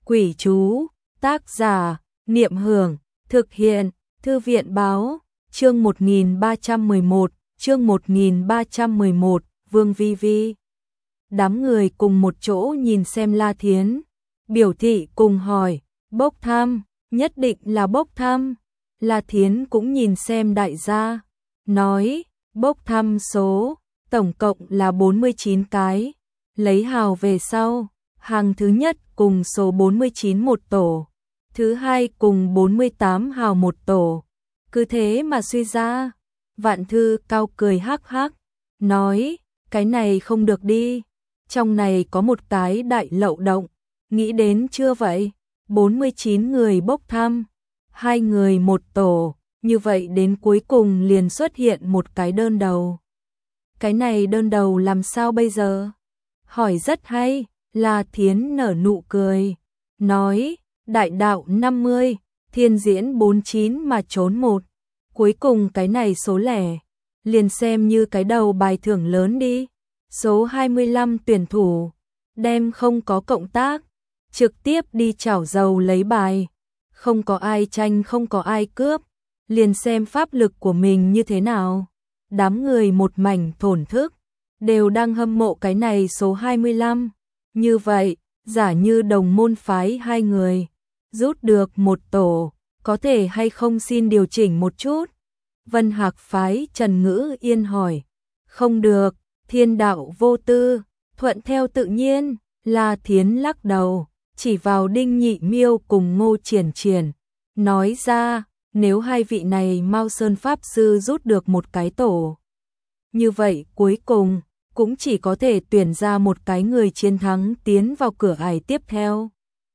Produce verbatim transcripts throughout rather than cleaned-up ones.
Quỷ chú, tác giả, Niệm Hưởng, thực hiện, Thư viện Báo, chương một nghìn ba trăm mười một, chương một nghìn ba trăm mười một, Vương Vi Vi. Đám người cùng một chỗ nhìn xem La Thiến, biểu thị cùng hỏi, bốc thăm, nhất định là bốc thăm. La Thiến cũng nhìn xem đại gia, nói, bốc thăm số, tổng cộng là bốn mươi chín cái, lấy hào về sau, hàng thứ nhất cùng số bốn mươi chín một tổ, thứ hai cùng bốn mươi tám hào một tổ, cứ thế mà suy ra. Vạn Thư Cao cười hắc hắc, nói, cái này không được đi, trong này có một cái đại lậu động, nghĩ đến chưa vậy, bốn mươi chín người bốc thăm, hai người một tổ, như vậy đến cuối cùng liền xuất hiện một cái đơn đầu. Cái này đơn đầu làm sao bây giờ? Hỏi rất hay, La Thiến nở nụ cười, nói, đại đạo năm mươi, thiên diễn bốn mươi chín mà trốn một, cuối cùng cái này số lẻ, liền xem như cái đầu bài thưởng lớn đi. Số hai mươi lăm tuyển thủ, đem không có cộng tác, trực tiếp đi chảo dầu lấy bài, không có ai tranh không có ai cướp, liền xem pháp lực của mình như thế nào. Đám người một mảnh thổn thức, đều đang hâm mộ cái này số hai mươi lăm. Như vậy, giả như đồng môn phái hai người, rút được một tổ, có thể hay không xin điều chỉnh một chút? Vân Hạc phái Trần Ngữ Yên hỏi, không được, thiên đạo vô tư, thuận theo tự nhiên. La Thiến lắc đầu, chỉ vào Đinh Nhị Miêu cùng Ngô Triển Triển, nói ra, nếu hai vị này Mao Sơn Pháp Sư rút được một cái tổ, như vậy cuối cùng, cũng chỉ có thể tuyển ra một cái người chiến thắng tiến vào cửa ải tiếp theo.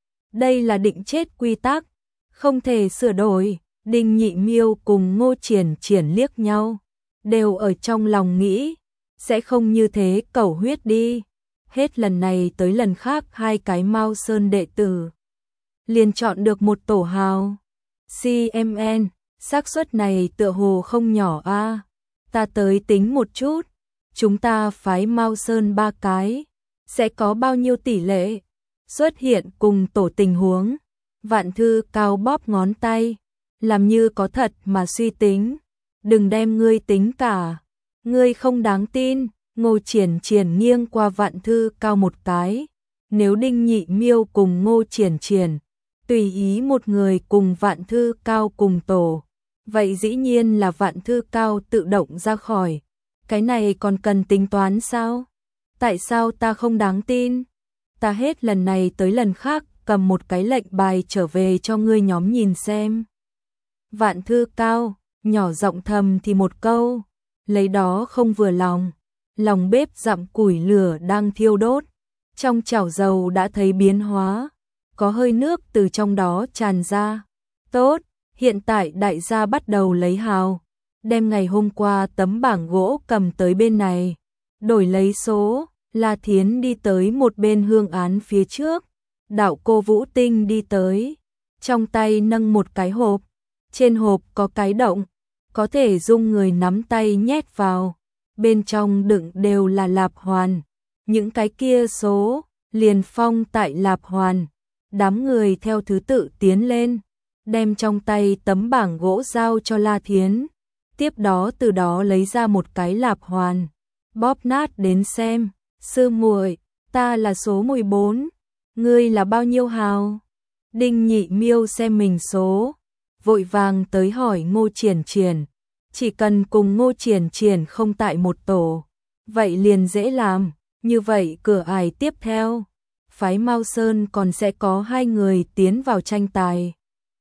Đây là định chết quy tắc, không thể sửa đổi. Đinh Nhị Miêu cùng Ngô Triển Triển liếc nhau, đều ở trong lòng nghĩ, sẽ không như thế cẩu huyết đi. Hết lần này tới lần khác hai cái Mao Sơn đệ tử liền chọn được một tổ hào. xê em en, xác suất này tựa hồ không nhỏ a. À. Ta tới tính một chút, chúng ta phái Mao Sơn ba cái, sẽ có bao nhiêu tỷ lệ xuất hiện cùng tổ tình huống? Vạn Thư Cao bóp ngón tay, làm như có thật mà suy tính. Đừng đem ngươi tính cả, ngươi không đáng tin. Ngô Triển Triển nghiêng qua Vạn Thư Cao một cái, nếu Đinh Nhị Miêu cùng Ngô Triển Triển tùy ý một người cùng Vạn Thư Cao cùng tổ, vậy dĩ nhiên là Vạn Thư Cao tự động ra khỏi. Cái này còn cần tính toán sao? Tại sao ta không đáng tin? Ta hết lần này tới lần khác cầm một cái lệnh bài trở về cho ngươi nhóm nhìn xem. Vạn Thư Cao nhỏ giọng thầm thì một câu, lấy đó không vừa lòng. Lòng bếp dặm củi lửa đang thiêu đốt, trong chảo dầu đã thấy biến hóa, có hơi nước từ trong đó tràn ra. Tốt, hiện tại đại gia bắt đầu lấy hào, đem ngày hôm qua tấm bảng gỗ cầm tới bên này, đổi lấy số. La Thiến đi tới một bên hương án phía trước, đạo cô Vũ Tinh đi tới, trong tay nâng một cái hộp, trên hộp có cái động, có thể dung người nắm tay nhét vào. Bên trong đựng đều là lạp hoàn, những cái kia số liền phong tại lạp hoàn. Đám người theo thứ tự tiến lên, đem trong tay tấm bảng gỗ giao cho La Thiến, tiếp đó từ đó lấy ra một cái lạp hoàn, bóp nát đến xem. Sư muội, ta là số mười bốn, ngươi là bao nhiêu hào? Đinh Nhị Miêu xem mình số, vội vàng tới hỏi Ngô Triển Triển. Chỉ cần cùng Ngô Triển Triển không tại một tổ, vậy liền dễ làm. Như vậy cửa ải tiếp theo, phái Mao Sơn còn sẽ có hai người tiến vào tranh tài.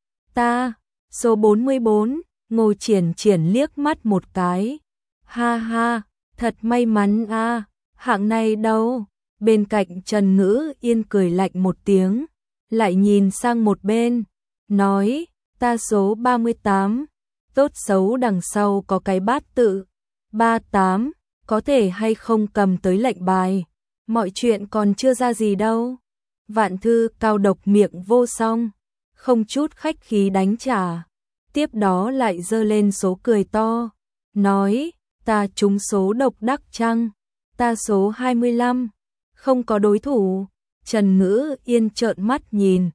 Ta, số bốn mươi bốn, Ngô Triển Triển liếc mắt một cái. Ha ha, thật may mắn a, à, hạng này đâu? Bên cạnh Trần Ngữ Yên cười lạnh một tiếng, lại nhìn sang một bên, nói, ta số ba mươi tám. Tốt xấu đằng sau có cái bát tự, ba tám, có thể hay không cầm tới lệnh bài, mọi chuyện còn chưa ra gì đâu. Vạn Thư Cao độc miệng vô song, không chút khách khí đánh trả, tiếp đó lại giơ lên số cười to, nói, ta trúng số độc đắc chăng, ta số hai mươi lăm, không có đối thủ. Trần Ngữ Yên trợn mắt nhìn,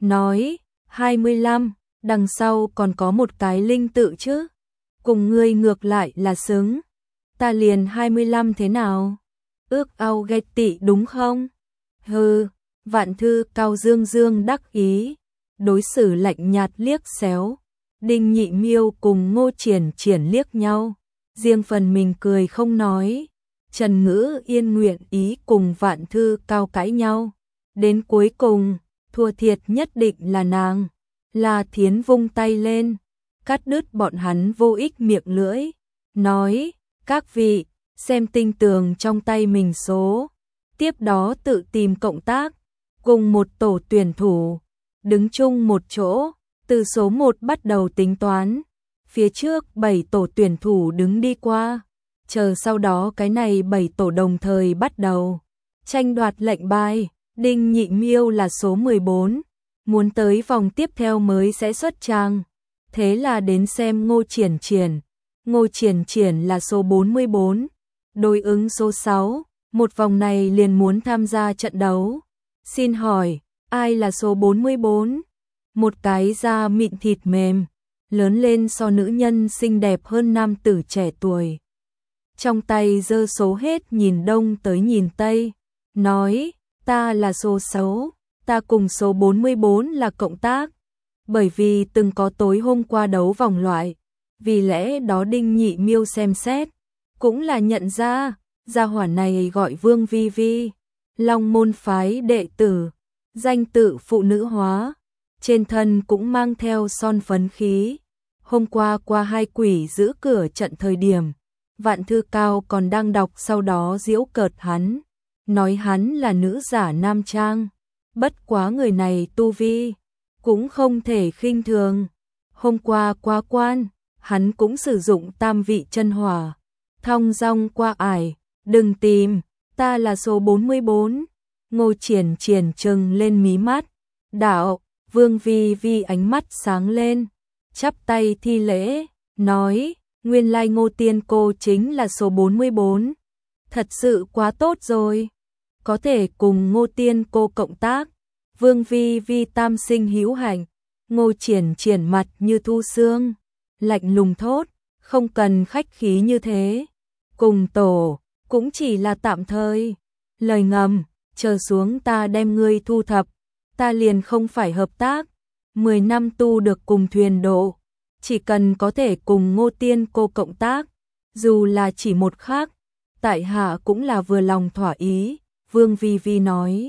nói, hai mươi lăm, đằng sau còn có một cái linh tự chứ, cùng ngươi ngược lại là xứng, ta liền hai mươi lăm thế nào, ước ao ghen tị đúng không? Hừ, Vạn Thư Cao dương dương đắc ý, đối xử lạnh nhạt liếc xéo, Đinh Nhị Miêu cùng Ngô Triển Triển liếc nhau, riêng phần mình cười không nói. Trần Ngữ Yên nguyện ý cùng Vạn Thư Cao cãi nhau, đến cuối cùng, thua thiệt nhất định là nàng. La Thiến vung tay lên, cắt đứt bọn hắn vô ích miệng lưỡi, nói, các vị, xem tinh tường trong tay mình số, tiếp đó tự tìm cộng tác, cùng một tổ tuyển thủ, đứng chung một chỗ, từ số một bắt đầu tính toán, phía trước bảy tổ tuyển thủ đứng đi qua, chờ sau đó cái này bảy tổ đồng thời bắt đầu, tranh đoạt lệnh bài, Đinh Nhị Miêu là số mười bốn, muốn tới vòng tiếp theo mới sẽ xuất trang, thế là đến xem Ngô Triển Triển, Ngô Triển Triển là số bốn mươi bốn, đối ứng số sáu, một vòng này liền muốn tham gia trận đấu. Xin hỏi, ai là số bốn mươi bốn? Một cái da mịn thịt mềm, lớn lên so nữ nhân xinh đẹp hơn nam tử trẻ tuổi. Trong tay giơ số hết nhìn đông tới nhìn tây, nói, ta là số sáu, ta cùng số bốn mươi bốn là cộng tác, bởi vì từng có tối hôm qua đấu vòng loại, vì lẽ đó Đinh Nhị Miêu xem xét, cũng là nhận ra, gia hỏa này gọi Vương Vi Vi, Long môn phái đệ tử, danh tự phụ nữ hóa, trên thân cũng mang theo son phấn khí. Hôm qua qua hai quỷ giữ cửa trận thời điểm, Vạn Thư Cao còn đang đọc sau đó giễu cợt hắn, nói hắn là nữ giả nam trang, bất quá người này tu vi, cũng không thể khinh thường. Hôm qua qua quan, hắn cũng sử dụng tam vị chân hỏa, thong dong qua ải, đừng tìm, ta là số bốn mươi bốn. Ngô Triển Triển trừng lên mí mắt, đạo, Vương Vi Vi ánh mắt sáng lên, chắp tay thi lễ, nói, nguyên lai Ngô Tiên cô chính là số bốn mươi bốn, thật sự quá tốt rồi, có thể cùng Ngô Tiên cô cộng tác. Vương Vi Vi tam sinh hữu hạnh, Ngô Triển Triển mặt như thu sương, lạnh lùng thốt, không cần khách khí như thế, cùng tổ, cũng chỉ là tạm thời, lời ngầm, chờ xuống ta đem ngươi thu thập, ta liền không phải hợp tác, mười năm tu được cùng thuyền độ, chỉ cần có thể cùng Ngô Tiên cô cộng tác, dù là chỉ một khác, tại hạ cũng là vừa lòng thỏa ý, Vương Vi Vi nói.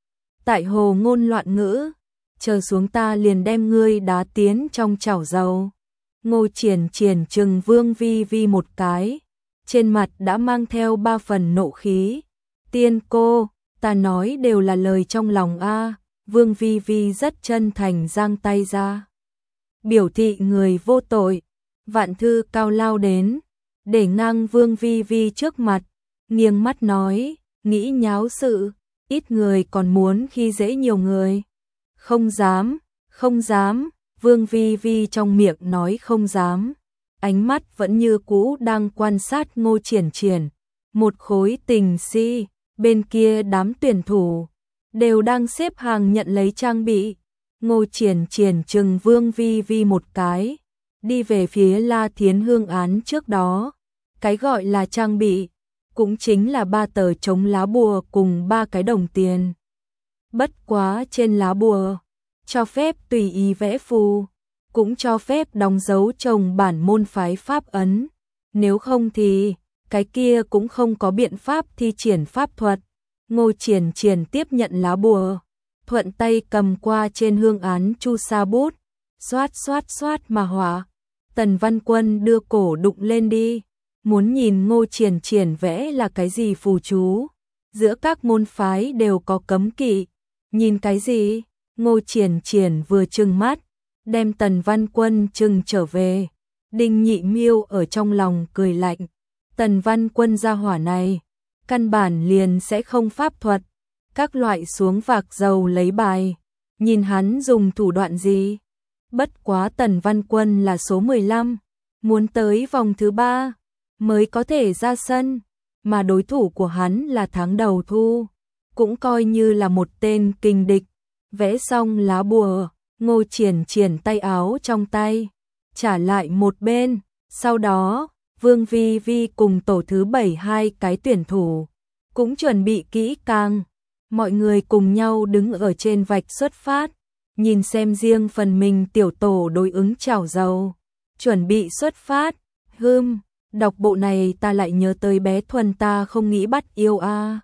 Tại hồ ngôn loạn ngữ, chờ xuống ta liền đem ngươi đá tiến trong chảo dầu. Ngô Triển Triển trừng Vương Vi Vi một cái, trên mặt đã mang theo ba phần nộ khí. Tiên cô, ta nói đều là lời trong lòng a. Vương Vi Vi rất chân thành giang tay ra, biểu thị người vô tội. Vạn Thư Cao lao đến, để ngang Vương Vi Vi trước mặt, nghiêng mắt nói, nghĩ nháo sự, ít người còn muốn khi dễ nhiều người. Không dám, không dám, Vương Vi Vi trong miệng nói không dám, ánh mắt vẫn như cũ đang quan sát Ngô Triển Triển, một khối tình si, bên kia đám tuyển thủ đều đang xếp hàng nhận lấy trang bị. Ngô Triển Triển trừng Vương Vi Vi một cái, đi về phía La Thiến Hương án trước đó. Cái gọi là trang bị, cũng chính là ba tờ chống lá bùa cùng ba cái đồng tiền. Bất quá trên lá bùa, cho phép tùy ý vẽ phù, cũng cho phép đóng dấu trồng bản môn phái pháp ấn. Nếu không thì, cái kia cũng không có biện pháp thi triển pháp thuật. Ngô Triển Triển tiếp nhận lá bùa, thuận tay cầm qua trên hương án chu sa bút, xoát xoát xoát mà họa. Tần Văn Quân đưa cổ đụng lên đi, muốn nhìn Ngô Triển Triển vẽ là cái gì phù chú. Giữa các môn phái đều có cấm kỵ, nhìn cái gì? Ngô Triển Triển vừa trừng mắt, đem Tần Văn Quân trừng trở về. Đinh Nhị Miêu ở trong lòng cười lạnh, Tần Văn Quân gia hỏa này, căn bản liền sẽ không pháp thuật, các loại xuống vạc dầu lấy bài, nhìn hắn dùng thủ đoạn gì. Bất quá Tần Văn Quân là số mười lăm, muốn tới vòng thứ ba mới có thể ra sân, mà đối thủ của hắn là tháng đầu thu, cũng coi như là một tên kình địch, Vẽ xong lá bùa, Ngô Triển triển tay áo trong tay, trả lại một bên, sau đó, Vương Vi Vi cùng tổ thứ bảy hai cái tuyển thủ, cũng chuẩn bị kỹ càng. Mọi người cùng nhau đứng ở trên vạch xuất phát, nhìn xem riêng phần mình tiểu tổ đối ứng chảo dầu. Chuẩn bị xuất phát, hưm, đọc bộ này ta lại nhớ tới bé Thuần ta không nghĩ bắt yêu a.